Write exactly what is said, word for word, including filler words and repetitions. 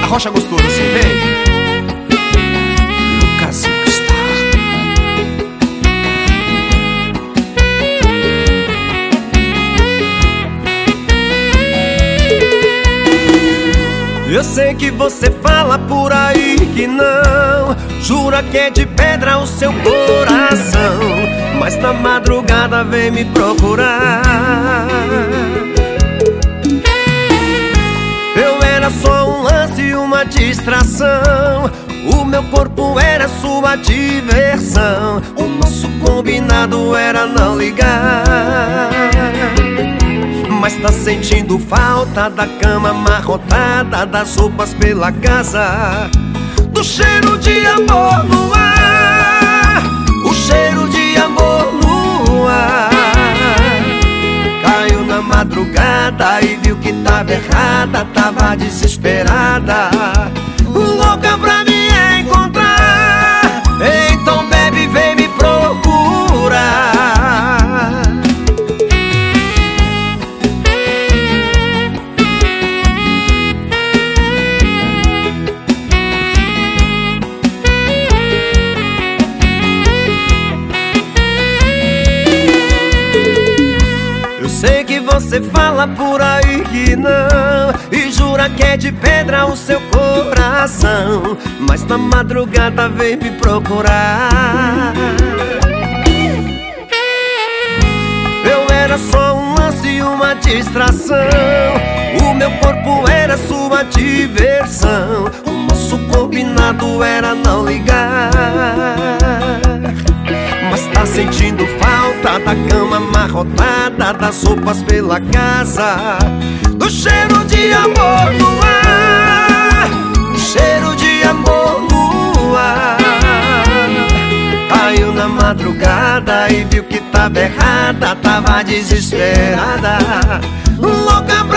arrocha gostoso assim, vem. Lucas Star. Eu sei que você fala por aí que não, jura que é de pedra o seu coração, mas na madrugada vem me procurar. Eu era só um lance, uma distração, o meu corpo era sua diversão, o nosso combinado era não ligar. Mas tá sentindo falta da cama amarrotada, das roupas pela casa, do cheiro de amor no ar, o cheiro de amor no ar. Caiu na madrugada e viu que tava errada, tava desesperada, louca pra me encontrar. Então bebe, vem me procurar. Sei que você fala por aí que não, e jura que é de pedra o seu coração, mas na madrugada vem me procurar. Eu era só um lance, uma distração, o meu corpo era sua diversão, o nosso combinado era não ligar. Mas tá sentindo falta da cama amarrotada, das roupas pela casa, do cheiro de amor no ar, o cheiro de amor no ar. Caiu na madrugada e viu que tava errada, tava desesperada, louca pra